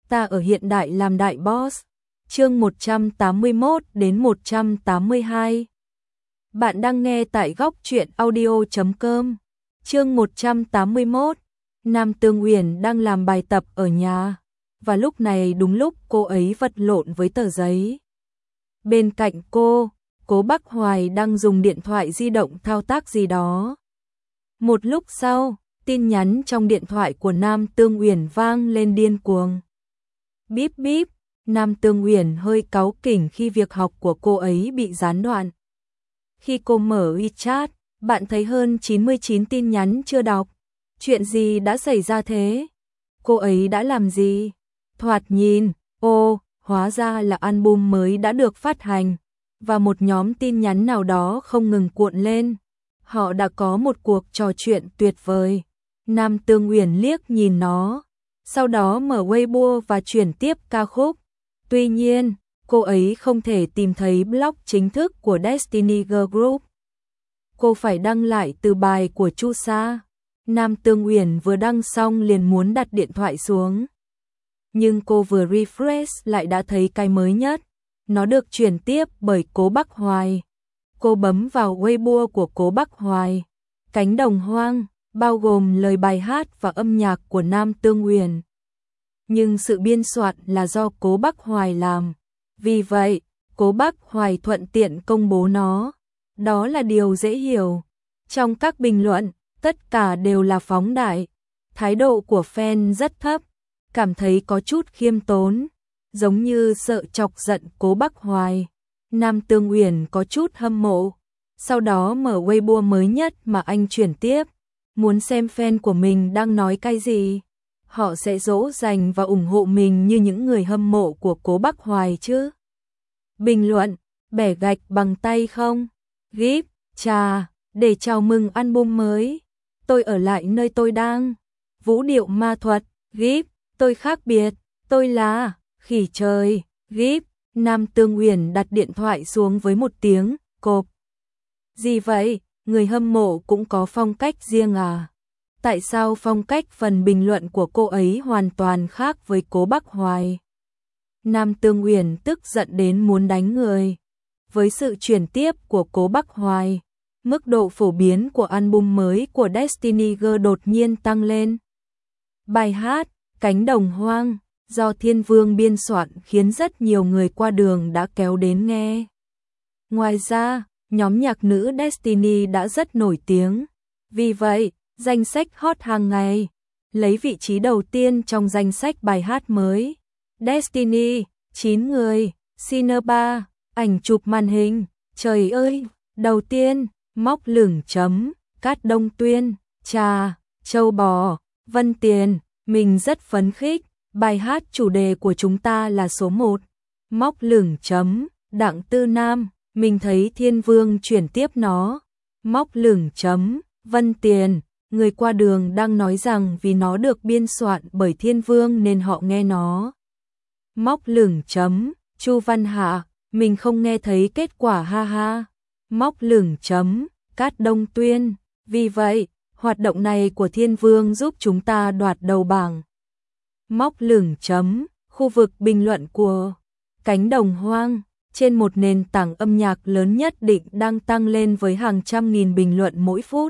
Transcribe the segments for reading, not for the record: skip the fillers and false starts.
ta ở hiện đại làm đại boss. Chương 181 đến 182. Bạn đang nghe tại góc truyện audio.com. Chương 181. Nam Tương Uyển đang làm bài tập ở nhà, và lúc này đúng lúc cô ấy vật lộn với tờ giấy. Bên cạnh cô, Cố Bắc Hoài đang dùng điện thoại di động thao tác gì đó. Một lúc sau, tin nhắn trong điện thoại của Nam Tương Uyển vang lên điên cuồng. Bíp bíp, Nam Tương Uyển hơi cáu kỉnh khi việc học của cô ấy bị gián đoạn. Khi cô mở WeChat, bạn thấy hơn 99 tin nhắn chưa đọc. Chuyện gì đã xảy ra thế? Cô ấy đã làm gì? Thoạt nhìn, hóa ra là album mới đã được phát hành, và một nhóm tin nhắn nào đó không ngừng cuộn lên. Họ đã có một cuộc trò chuyện tuyệt vời. Nam Tương Uyển liếc nhìn nó, sau đó mở Weibo và chuyển tiếp ca khúc. Tuy nhiên, cô ấy không thể tìm thấy blog chính thức của Destiny Girl Group. Cô phải đăng lại từ bài của Chu Sa. Nam Tương Uyển vừa đăng xong liền muốn đặt điện thoại xuống. Nhưng cô vừa refresh lại đã thấy cái mới nhất. Nó được chuyển tiếp bởi Cố Bắc Hoài. Cô bấm vào Weibo của Cố Bắc Hoài. Cánh đồng hoang, bao gồm lời bài hát và âm nhạc của Nam Tương Uyển. Nhưng sự biên soạn là do Cố Bắc Hoài làm. Vì vậy, Cố Bắc Hoài thuận tiện công bố nó. Đó là điều dễ hiểu. Trong các bình luận, tất cả đều là phóng đại. Thái độ của fan rất thấp, cảm thấy có chút khiêm tốn, giống như sợ chọc giận Cố Bắc Hoài. Nam Tương Uyển có chút hâm mộ, sau đó mở Weibo mới nhất mà anh chuyển tiếp, muốn xem fan của mình đang nói cái gì. Họ sẽ dỗ dành và ủng hộ mình như những người hâm mộ của Cố Bắc Hoài chứ. Bình luận, bẻ gạch bằng tay không? Gíp, trà, để chào mừng album mới. Tôi ở lại nơi tôi đang. Vũ điệu ma thuật, gíp, tôi khác biệt, tôi là khỉ trời, gíp. Nam Tương Uyển đặt điện thoại xuống với một tiếng cộp. Gì vậy, người hâm mộ cũng có phong cách riêng à? Tại sao phong cách phần bình luận của cô ấy hoàn toàn khác với Cố Bắc Hoài? Nam Tương Uyển tức giận đến muốn đánh người. Với sự chuyển tiếp của Cố Bắc Hoài, mức độ phổ biến của album mới của Destiny Girl đột nhiên tăng lên. Bài hát Cánh đồng hoang do Thiên Vương biên soạn khiến rất nhiều người qua đường đã kéo đến nghe. Ngoài ra, nhóm nhạc nữ Destiny đã rất nổi tiếng. Vì vậy, danh sách hot hàng ngày lấy vị trí đầu tiên trong danh sách bài hát mới. Destiny, 9 người, Sinner 3, ảnh chụp màn hình, trời ơi, đầu tiên, Móc Lửng chấm, Cát Đông Tuyên, Trà, Châu Bò, Vân Tiền, mình rất phấn khích, bài hát chủ đề của chúng ta là số 1. Móc Lửng chấm, Đặng Tư Nam, mình thấy Thiên Vương chuyển tiếp nó. Móc Lửng chấm, Vân Tiền, người qua đường đang nói rằng vì nó được biên soạn bởi Thiên Vương nên họ nghe nó. Móc Lửng chấm, Chu Văn Hạ, mình không nghe thấy kết quả ha ha. Móc Lửng chấm, Cát Đông Tuyên, vì vậy, hoạt động này của Thiên Vương giúp chúng ta đoạt đầu bảng. Móc Lửng chấm, khu vực bình luận của Cánh đồng hoang, trên một nền tảng âm nhạc lớn nhất định đang tăng lên với hàng trăm nghìn bình luận mỗi phút.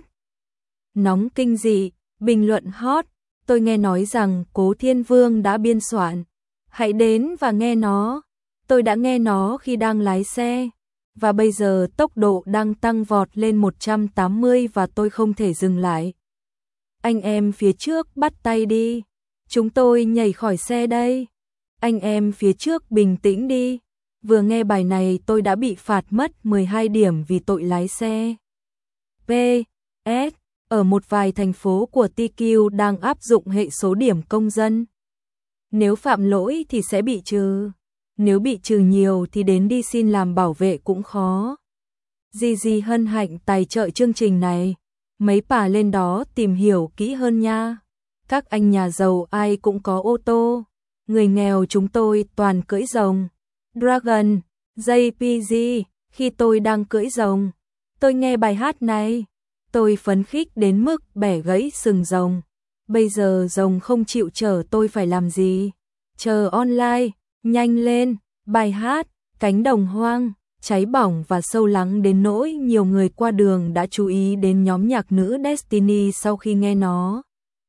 Nóng kinh dị, bình luận hot, tôi nghe nói rằng Cố Thiên Vương đã biên soạn. Hãy đến và nghe nó. Tôi đã nghe nó khi đang lái xe, và bây giờ tốc độ đang tăng vọt lên 180 và tôi không thể dừng lại. Anh em phía trước bắt tay đi. Chúng tôi nhảy khỏi xe đây. Anh em phía trước bình tĩnh đi. Vừa nghe bài này tôi đã bị phạt mất 12 điểm vì tội lái xe. P.S. Ở một vài thành phố của TQ đang áp dụng hệ số điểm công dân. Nếu phạm lỗi thì sẽ bị trừ. Nếu bị trừ nhiều thì đến đi xin làm bảo vệ cũng khó. Gigi hân hạnh tài trợ chương trình này. Mấy bà lên đó tìm hiểu kỹ hơn nha. Các anh nhà giàu ai cũng có ô tô. Người nghèo chúng tôi toàn cưỡi rồng. Dragon, JPG, khi tôi đang cưỡi rồng, tôi nghe bài hát này. Tôi phấn khích đến mức bẻ gãy sừng rồng. Bây giờ rồng không chịu chở tôi phải làm gì? chờ online, nhanh lên, bài hát, cánh đồng hoang, cháy bỏng và sâu lắng đến nỗi nhiều người qua đường đã chú ý đến nhóm nhạc nữ Destiny sau khi nghe nó.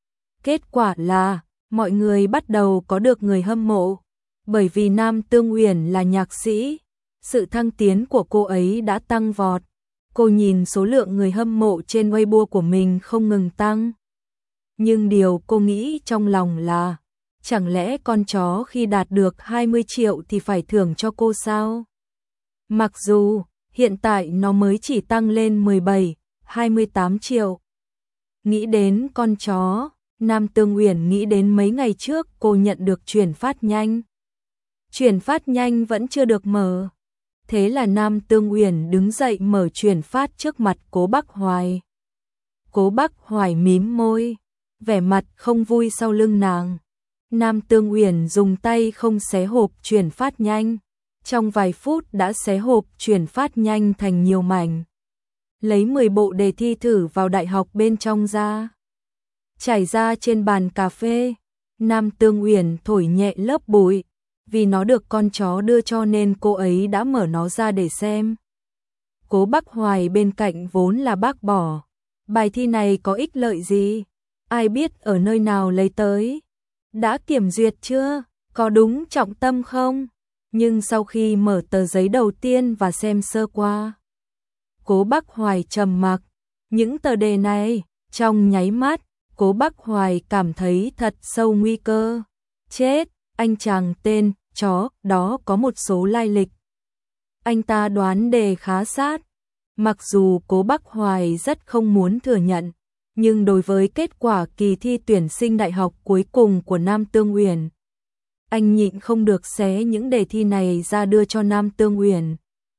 Kết quả là, mọi người bắt đầu có được người hâm mộ, bởi vì Nam Tương Uyển là nhạc sĩ, sự thăng tiến của cô ấy đã tăng vọt. Cô nhìn số lượng người hâm mộ trên Weibo của mình không ngừng tăng. Nhưng điều cô nghĩ trong lòng là, chẳng lẽ con chó khi đạt được 20 triệu thì phải thưởng cho cô sao? Mặc dù, hiện tại nó mới chỉ tăng lên 17, 28 triệu. Nghĩ đến con chó, Nam Tương Uyển nghĩ đến mấy ngày trước cô nhận được chuyển phát nhanh. Chuyển phát nhanh vẫn chưa được mở. Thế là Nam Tương Uyển đứng dậy mở chuyển phát trước mặt Cố Bắc Hoài. Cố Bắc Hoài mím môi, vẻ mặt không vui sau lưng nàng. Nam Tương Uyển dùng tay không xé hộp chuyển phát nhanh. Trong vài phút đã xé hộp chuyển phát nhanh thành nhiều mảnh. Lấy 10 bộ đề thi thử vào đại học bên trong ra. Trải ra trên bàn cà phê, Nam Tương Uyển thổi nhẹ lớp bụi. Vì nó được con chó đưa cho nên cô ấy đã mở nó ra để xem. Cố Bắc Hoài bên cạnh vốn là bác bỏ. Bài thi này có ích lợi gì? Ai biết ở nơi nào lấy tới? Đã kiểm duyệt chưa? Có đúng trọng tâm không? Nhưng sau khi mở tờ giấy đầu tiên và xem sơ qua, Cố Bắc Hoài trầm mặc. Những tờ đề này, trong nháy mắt, Cố Bắc Hoài cảm thấy thật sâu nguy cơ. Chết, anh chàng tên chó đó có một số lai lịch. Anh ta đoán đề khá sát. Mặc dù Cố Bắc Hoài rất không muốn thừa nhận, nhưng đối với kết quả kỳ thi tuyển sinh đại học cuối cùng của Nam Tương Uyển, anh nhịn không được xé những đề thi này ra đưa cho Nam Tương Uyển.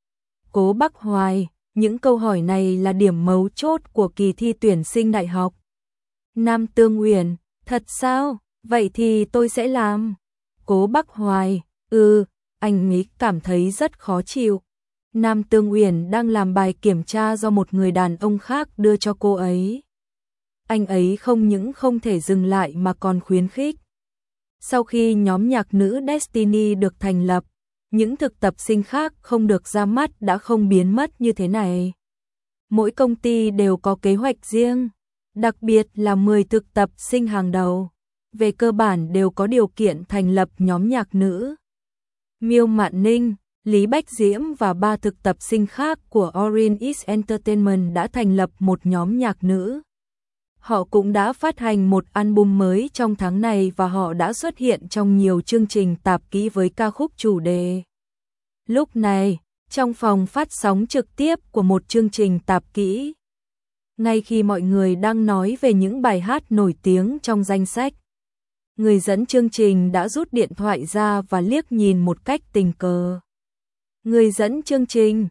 Cố Bắc Hoài, những câu hỏi này là điểm mấu chốt của kỳ thi tuyển sinh đại học. Nam Tương Uyển, thật sao? Vậy thì tôi sẽ làm. Cố Bắc Hoài, anh ấy cảm thấy rất khó chịu. Nam Tương Uyển đang làm bài kiểm tra do một người đàn ông khác đưa cho cô ấy. Anh ấy không những không thể dừng lại mà còn khuyến khích. Sau khi nhóm nhạc nữ Destiny được thành lập, những thực tập sinh khác không được ra mắt đã không biến mất như thế này. Mỗi công ty đều có kế hoạch riêng, đặc biệt là 10 thực tập sinh hàng đầu. Về cơ bản đều có điều kiện thành lập nhóm nhạc nữ. Miêu Mạn Ninh, Lý Bách Diễm và 3 thực tập sinh khác của Orange X Entertainment đã thành lập một nhóm nhạc nữ. Họ cũng đã phát hành một album mới trong tháng này và họ đã xuất hiện trong nhiều chương trình tạp kỹ với ca khúc chủ đề. Lúc này, trong phòng phát sóng trực tiếp của một chương trình tạp kỹ, ngay khi mọi người đang nói về những bài hát nổi tiếng trong danh sách, người dẫn chương trình đã rút điện thoại ra và liếc nhìn một cách tình cờ. Người dẫn chương trình,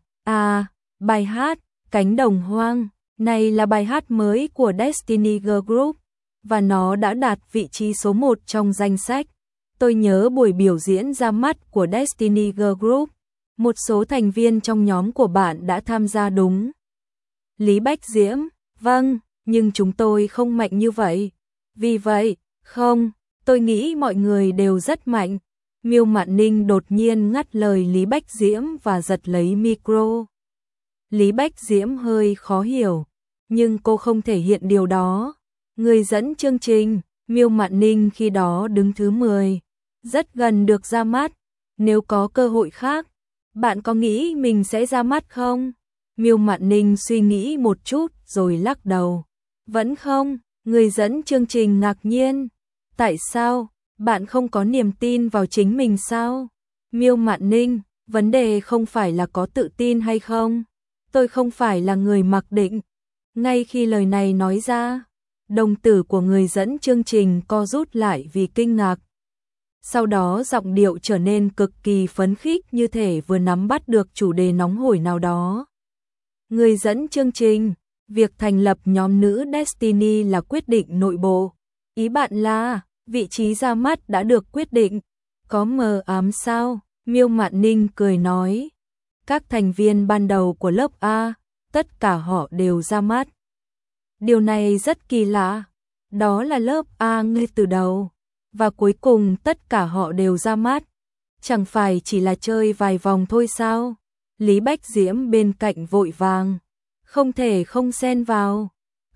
bài hát Cánh đồng hoang, này là bài hát mới của Destiny Girl Group, và nó đã đạt vị trí số 1 trong danh sách. Tôi nhớ buổi biểu diễn ra mắt của Destiny Girl Group, một số thành viên trong nhóm của bạn đã tham gia đúng. Lý Bách Diễm, vâng, nhưng chúng tôi không mạnh như vậy. Vì vậy, không, tôi nghĩ mọi người đều rất mạnh. Miêu Mạn Ninh đột nhiên ngắt lời Lý Bách Diễm và giật lấy micro. Lý Bách Diễm hơi khó hiểu, nhưng cô không thể hiện điều đó. Người dẫn chương trình, Miêu Mạn Ninh khi đó đứng thứ 10, rất gần được ra mắt. Nếu có cơ hội khác, bạn có nghĩ mình sẽ ra mắt không? Miêu Mạn Ninh suy nghĩ một chút rồi lắc đầu. Vẫn không, người dẫn chương trình ngạc nhiên. Tại sao? Bạn không có niềm tin vào chính mình sao? Miêu Mạn Ninh, vấn đề không phải là có tự tin hay không. Tôi không phải là người mặc định. Ngay khi lời này nói ra, đồng tử của người dẫn chương trình co rút lại vì kinh ngạc. Sau đó giọng điệu trở nên cực kỳ phấn khích như thể vừa nắm bắt được chủ đề nóng hổi nào đó. Người dẫn chương trình, việc thành lập nhóm nữ Destiny là quyết định nội bộ. Ý bạn là, vị trí ra mắt đã được quyết định. Có mờ ám sao? Miêu Mạn Ninh cười nói. Các thành viên ban đầu của lớp A, tất cả họ đều ra mắt. Điều này rất kỳ lạ. Đó là lớp A ngay từ đầu. Và cuối cùng tất cả họ đều ra mắt. Chẳng phải chỉ là chơi vài vòng thôi sao? Lý Bách Diễm bên cạnh vội vàng. Không thể không xen vào.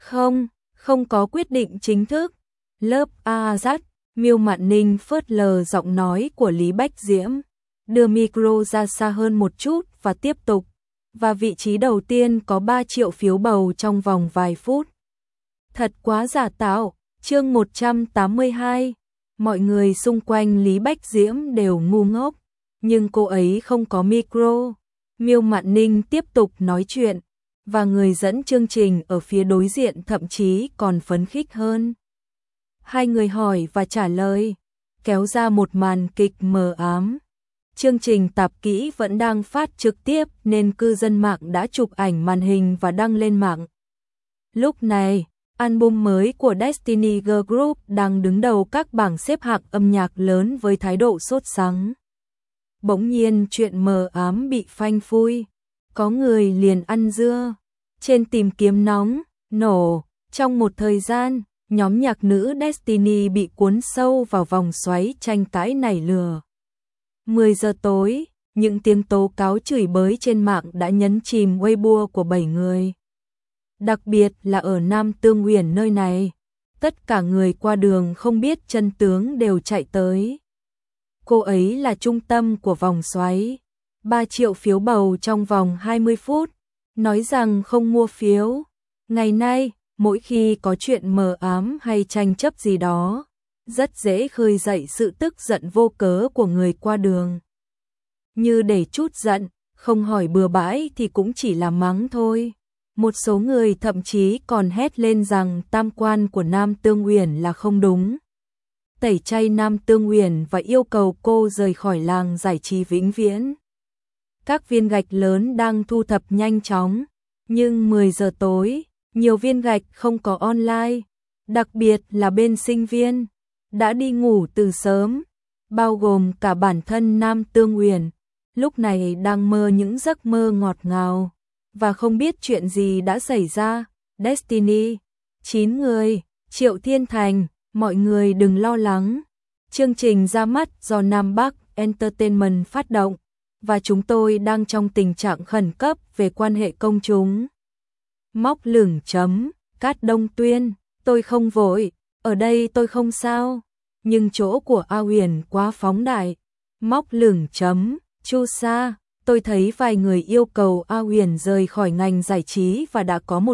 Không có quyết định chính thức. Lớp A dắt, Miêu Mạn Ninh phớt lờ giọng nói của Lý Bách Diễm. Đưa micro ra xa hơn một chút và tiếp tục. Và vị trí đầu tiên có 3 triệu phiếu bầu trong vòng vài phút. Thật quá giả tạo. Chương 182. Mọi người xung quanh Lý Bách Diễm đều ngu ngốc, nhưng cô ấy không có micro. Miêu Mạn Ninh tiếp tục nói chuyện, và người dẫn chương trình ở phía đối diện thậm chí còn phấn khích hơn. Hai người hỏi và trả lời, kéo ra một màn kịch mờ ám. Chương trình tạp kỹ vẫn đang phát trực tiếp nên cư dân mạng đã chụp ảnh màn hình và đăng lên mạng. Lúc này, album mới của Destiny Girl Group đang đứng đầu các bảng xếp hạng âm nhạc lớn với thái độ sốt sắng. Bỗng nhiên chuyện mờ ám bị phanh phui, có người liền ăn dưa. Trên tìm kiếm nóng, nổ, trong một thời gian, nhóm nhạc nữ Destiny bị cuốn sâu vào vòng xoáy tranh cãi nảy lửa. 10 giờ tối, những tiếng tố cáo chửi bới trên mạng đã nhấn chìm Weibo của 7 người. Đặc biệt là ở Nam Tương Uyển nơi này, tất cả người qua đường không biết chân tướng đều chạy tới. Cô ấy là trung tâm của vòng xoáy, 3 triệu phiếu bầu trong vòng 20 phút, nói rằng không mua phiếu. Ngày nay, mỗi khi có chuyện mờ ám hay tranh chấp gì đó, rất dễ khơi dậy sự tức giận vô cớ của người qua đường. Như để trút giận, không hỏi bừa bãi thì cũng chỉ là mắng thôi. Một số người thậm chí còn hét lên rằng tam quan của Nam Tương Uyển là không đúng. Tẩy chay Nam Tương Uyển và yêu cầu cô rời khỏi làng giải trí vĩnh viễn. Các viên gạch lớn đang thu thập nhanh chóng, nhưng 10 giờ tối, nhiều viên gạch không có online, đặc biệt là bên sinh viên, đã đi ngủ từ sớm, bao gồm cả bản thân Nam Tương Uyển, lúc này đang mơ những giấc mơ ngọt ngào. Và không biết chuyện gì đã xảy ra. Destiny, 9 người, Triệu Thiên Thành, mọi người đừng lo lắng. Chương trình ra mắt do Nam Bắc Entertainment phát động, và chúng tôi đang trong tình trạng khẩn cấp về quan hệ công chúng. Móc lửng chấm, Cát Đông Tuyên, tôi không vội, ở đây tôi không sao, nhưng chỗ của A Huyền quá phóng đại. Móc lửng chấm, Chu Sa. Tôi thấy vài người yêu cầu A Huyền rời khỏi ngành giải trí và đã có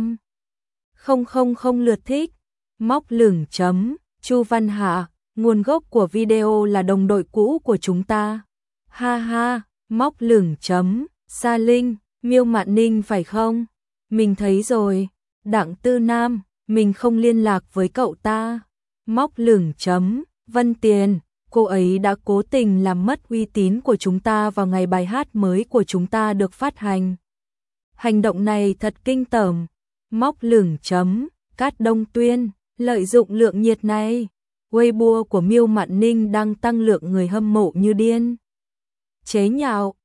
100,000 lượt thích. Móc lửng chấm, Chu Văn Hạ, nguồn gốc của video là đồng đội cũ của chúng ta. Ha ha, móc lửng chấm, Sa Linh, Miêu Mạn Ninh phải không? Mình thấy rồi. Đặng Tư Nam, mình không liên lạc với cậu ta. Móc lửng chấm, Vân Tiền. Cô ấy đã cố tình làm mất uy tín của chúng ta vào ngày bài hát mới của chúng ta được phát hành. Hành động này thật kinh tởm. Móc lửng chấm, Cát Đông Tuyên, lợi dụng lượng nhiệt này. Weibo của Miêu Mạn Ninh đang tăng lượng người hâm mộ như điên. Chế nhạo,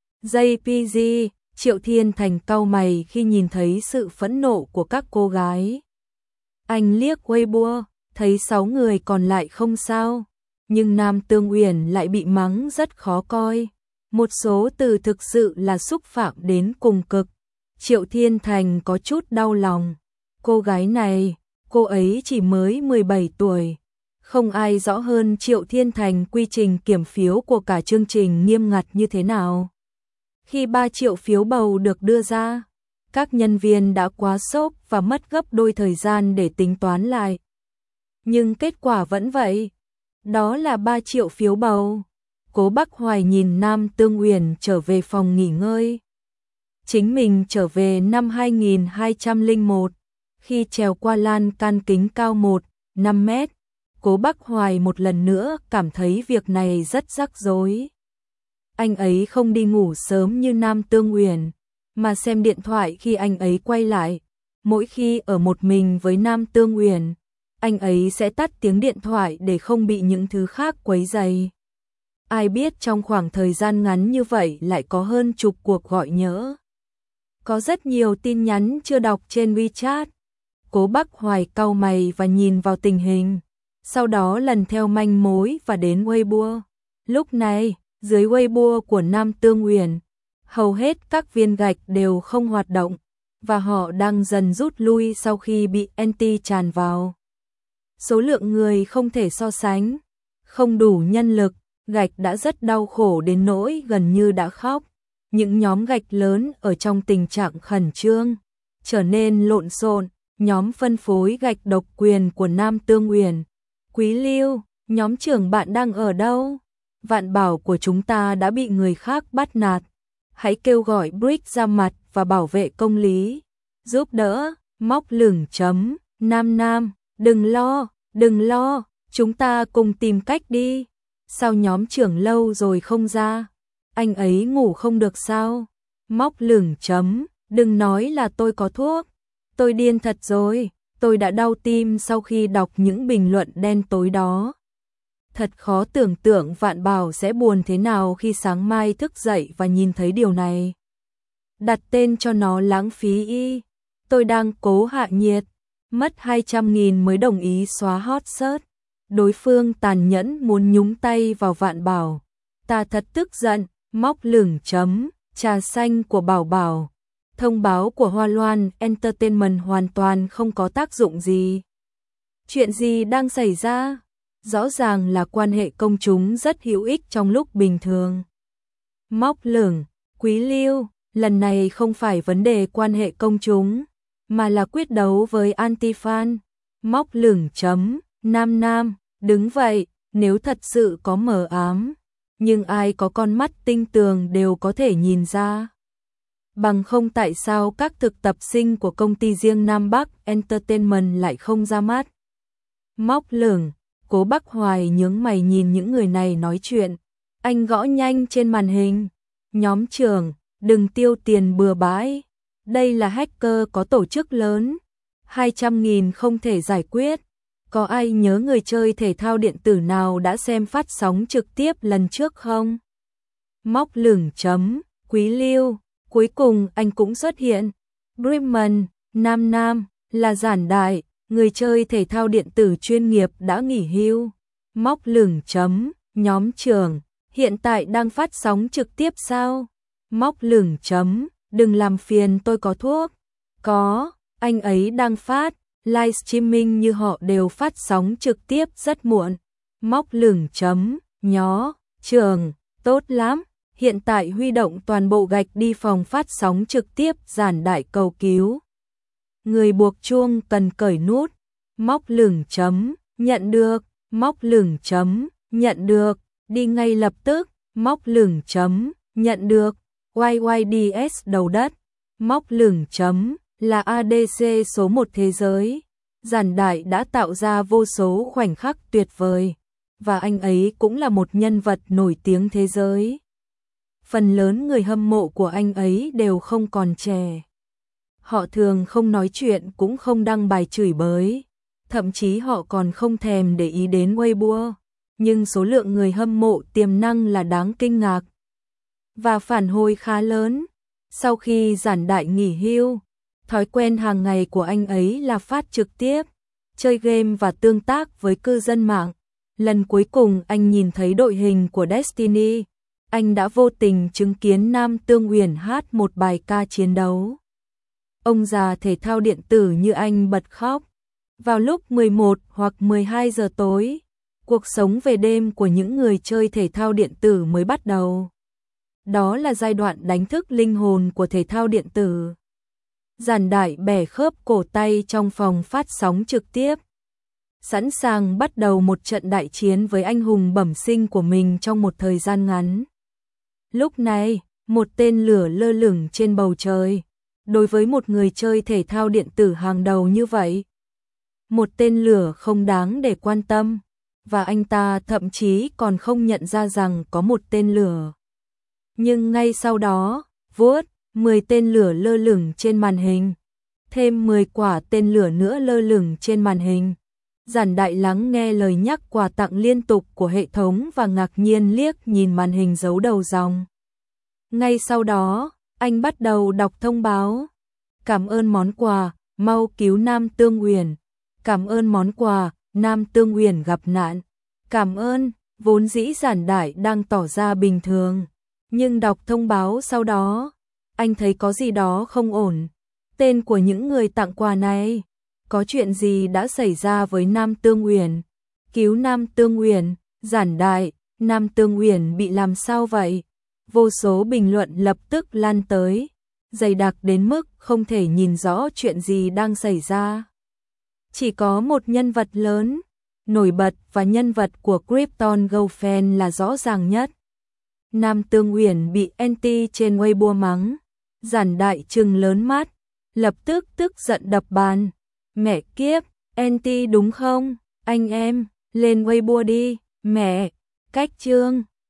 JPG, Triệu Thiên Thành cau mày khi nhìn thấy sự phẫn nộ của các cô gái. Anh liếc Weibo, thấy 6 người còn lại không sao. Nhưng Nam Tương Uyển lại bị mắng rất khó coi. Một số từ thực sự là xúc phạm đến cùng cực. Triệu Thiên Thành có chút đau lòng. Cô gái này, cô ấy chỉ mới 17 tuổi. Không ai rõ hơn Triệu Thiên Thành quy trình kiểm phiếu của cả chương trình nghiêm ngặt như thế nào. Khi 3 triệu phiếu bầu được đưa ra, các nhân viên đã quá sốc và mất gấp đôi thời gian để tính toán lại. Nhưng kết quả vẫn vậy. Đó là 3 triệu phiếu bầu. Cố Bắc Hoài nhìn Nam Tương Uyển trở về phòng nghỉ ngơi. Chính mình trở về năm 2201, khi trèo qua lan can kính cao 1,5 mét. Cố Bắc Hoài một lần nữa cảm thấy việc này rất rắc rối. Anh ấy không đi ngủ sớm như Nam Tương Uyển, mà xem điện thoại khi anh ấy quay lại. Mỗi khi ở một mình với Nam Tương Uyển, anh ấy sẽ tắt tiếng điện thoại để không bị những thứ khác quấy rầy. Ai biết trong khoảng thời gian ngắn như vậy lại có hơn chục cuộc gọi nhỡ. Có rất nhiều tin nhắn chưa đọc trên WeChat. Cố Bắc Hoài cau mày và nhìn vào tình hình. sau đó lần theo manh mối và đến Weibo. Lúc này, dưới Weibo của Nam Tương Uyển, hầu hết các viên gạch đều không hoạt động, và họ đang dần rút lui sau khi bị anti tràn vào. Số lượng người không thể so sánh, không đủ nhân lực, gạch đã rất đau khổ đến nỗi gần như đã khóc. Những nhóm gạch lớn ở trong tình trạng khẩn trương, trở nên lộn xộn, nhóm phân phối gạch độc quyền của Nam Tương Uyển. Quý Lưu, nhóm trưởng bạn đang ở đâu? Vạn bảo của chúng ta đã bị người khác bắt nạt. Hãy kêu gọi Brick ra mặt và bảo vệ công lý. Giúp đỡ, móc lửng chấm, Nam, đừng lo, chúng ta cùng tìm cách đi. Sao nhóm trưởng lâu rồi không ra? Anh ấy ngủ không được sao? Móc lửng chấm, đừng nói là tôi có thuốc. Tôi điên thật rồi, tôi đã đau tim sau khi đọc những bình luận đen tối đó. Thật khó tưởng tượng Vạn Bảo sẽ buồn thế nào khi sáng mai thức dậy và nhìn thấy điều này. Đặt tên cho nó lãng phí y. Tôi đang cố hạ nhiệt, mất 200.000 mới đồng ý xóa hot search. Đối phương tàn nhẫn muốn nhúng tay vào Vạn Bảo. Ta thật tức giận, móc lửng chấm, trà xanh của Bảo Bảo. Thông báo của Hoa Loan Entertainment hoàn toàn không có tác dụng gì. Chuyện gì đang xảy ra? Rõ ràng là quan hệ công chúng rất hữu ích trong lúc bình thường. Móc lửng, Quý Lưu, lần này không phải vấn đề quan hệ công chúng, mà là quyết đấu với anti-fan. Móc lửng chấm, Nam, đứng vậy, nếu thật sự có mờ ám, nhưng ai có con mắt tinh tường đều có thể nhìn ra. Bằng không tại sao các thực tập sinh của công ty riêng Nam Bắc Entertainment lại không ra mắt. Móc lửng, Cố Bắc Hoài nhướng mày nhìn những người này nói chuyện. Anh gõ nhanh trên màn hình. Nhóm trưởng, đừng tiêu tiền bừa bãi. Đây là hacker có tổ chức lớn. 200.000 không thể giải quyết. Có ai nhớ người chơi thể thao điện tử nào đã xem phát sóng trực tiếp lần trước không? Móc lửng chấm, Quý Lưu, cuối cùng anh cũng xuất hiện. Brimman, Nam, là Giản Đại, người chơi thể thao điện tử chuyên nghiệp đã nghỉ hưu. Móc lửng chấm, nhóm trưởng, hiện tại đang phát sóng trực tiếp sao? Móc lửng chấm, đừng làm phiền tôi có thuốc. Có, anh ấy đang phát, livestreaming như họ đều phát sóng trực tiếp rất muộn. Móc lửng chấm, nhó, trường, tốt lắm. Hiện tại huy động toàn bộ gạch đi phòng phát sóng trực tiếp Giản Đại cầu cứu. Người buộc chuông cần cởi nút. Móc lửng chấm, nhận được. Móc lửng chấm, nhận được. Đi ngay lập tức. Móc lửng chấm, nhận được. YYDS đầu đất. Móc lửng chấm, là ADC số 1 thế giới. Giản Đại đã tạo ra vô số khoảnh khắc tuyệt vời. Và anh ấy cũng là một nhân vật nổi tiếng thế giới. Phần lớn người hâm mộ của anh ấy đều không còn trẻ. Họ thường không nói chuyện cũng không đăng bài chửi bới. Thậm chí họ còn không thèm để ý đến Weibo. Nhưng số lượng người hâm mộ tiềm năng là đáng kinh ngạc. Và phản hồi khá lớn. Sau khi Giản Đại nghỉ hưu, thói quen hàng ngày của anh ấy là phát trực tiếp, chơi game và tương tác với cư dân mạng. Lần cuối cùng anh nhìn thấy đội hình của Destiny, anh đã vô tình chứng kiến Nam Tương Uyển hát một bài ca chiến đấu. Ông già thể thao điện tử như anh bật khóc. Vào lúc 11 hoặc 12 giờ tối, cuộc sống về đêm của những người chơi thể thao điện tử mới bắt đầu. Đó là giai đoạn đánh thức linh hồn của thể thao điện tử. Giản Đại bẻ khớp cổ tay trong phòng phát sóng trực tiếp, sẵn sàng bắt đầu một trận đại chiến với anh hùng bẩm sinh của mình trong một thời gian ngắn. Lúc này, một tên lửa lơ lửng trên bầu trời. Đối với một người chơi thể thao điện tử hàng đầu như vậy, một tên lửa không đáng để quan tâm, và anh ta thậm chí còn không nhận ra rằng có một tên lửa. Nhưng ngay sau đó, vuốt, 10 tên lửa lơ lửng trên màn hình, thêm 10 quả tên lửa nữa lơ lửng trên màn hình. Giản Đại lắng nghe lời nhắc quà tặng liên tục của hệ thống và ngạc nhiên liếc nhìn màn hình dấu đầu dòng. Ngay sau đó, anh bắt đầu đọc thông báo. Cảm ơn món quà, mau cứu Nam Tương Uyển. Cảm ơn món quà, Nam Tương Uyển gặp nạn. Cảm ơn, vốn dĩ Giản Đại đang tỏ ra bình thường. Nhưng đọc thông báo sau đó, anh thấy có gì đó không ổn. Tên của những người tặng quà này, có chuyện gì đã xảy ra với Nam Tương Uyển? Cứu Nam Tương Uyển, Giản Đại, Nam Tương Uyển bị làm sao vậy? Vô số bình luận lập tức lan tới, dày đặc đến mức không thể nhìn rõ chuyện gì đang xảy ra. Chỉ có một nhân vật lớn, nổi bật và nhân vật của Krypton Girlfriend là rõ ràng nhất. Nam Tương Uyển bị anti trên Weibo mắng, Giản Đại trừng lớn mắt, lập tức tức giận đập bàn. Mẹ kiếp, anti đúng không? Anh em, lên Weibo đi, mẹ, cách chương.